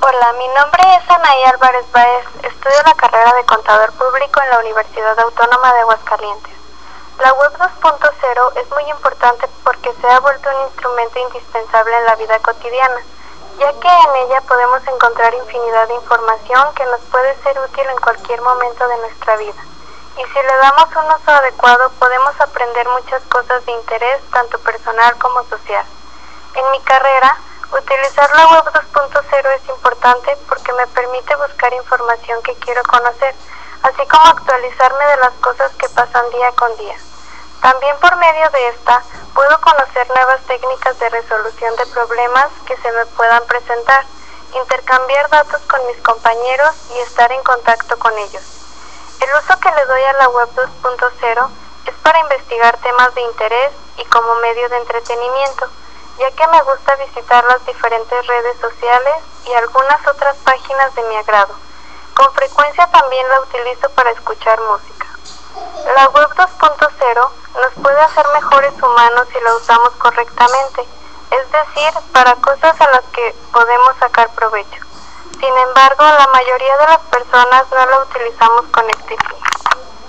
Hola, mi nombre es Anaí Álvarez Báez, estudio la carrera de Contador Público en la Universidad Autónoma de Aguascalientes. La Web 2.0 es muy importante porque se ha vuelto un instrumento indispensable en la vida cotidiana, ya que en ella podemos encontrar infinidad de información que nos puede ser útil en cualquier momento de nuestra vida. Y si le damos un uso adecuado, podemos aprender muchas cosas de interés, tanto personal como social. En mi carrera, utilizar la Web 2.0 es importante porque me permite buscar información que quiero conocer, así como actualizarme de las cosas que pasan día con día. También por medio de esta, puedo conocer nuevas técnicas de resolución de problemas que se me puedan presentar, intercambiar datos con mis compañeros y estar en contacto con ellos. El uso que le doy a la Web 2.0 es para investigar temas de interés y como medio de entretenimiento, ya que me gusta visitar las diferentes redes sociales y algunas otras páginas de mi agrado. Con frecuencia también la utilizo para escuchar música. La Web 2.0 nos puede hacer mejores humanos si la usamos correctamente, es decir, para cosas a las que podemos sacar provecho. Sin embargo, la mayoría de las personas no la utilizamos con este fin.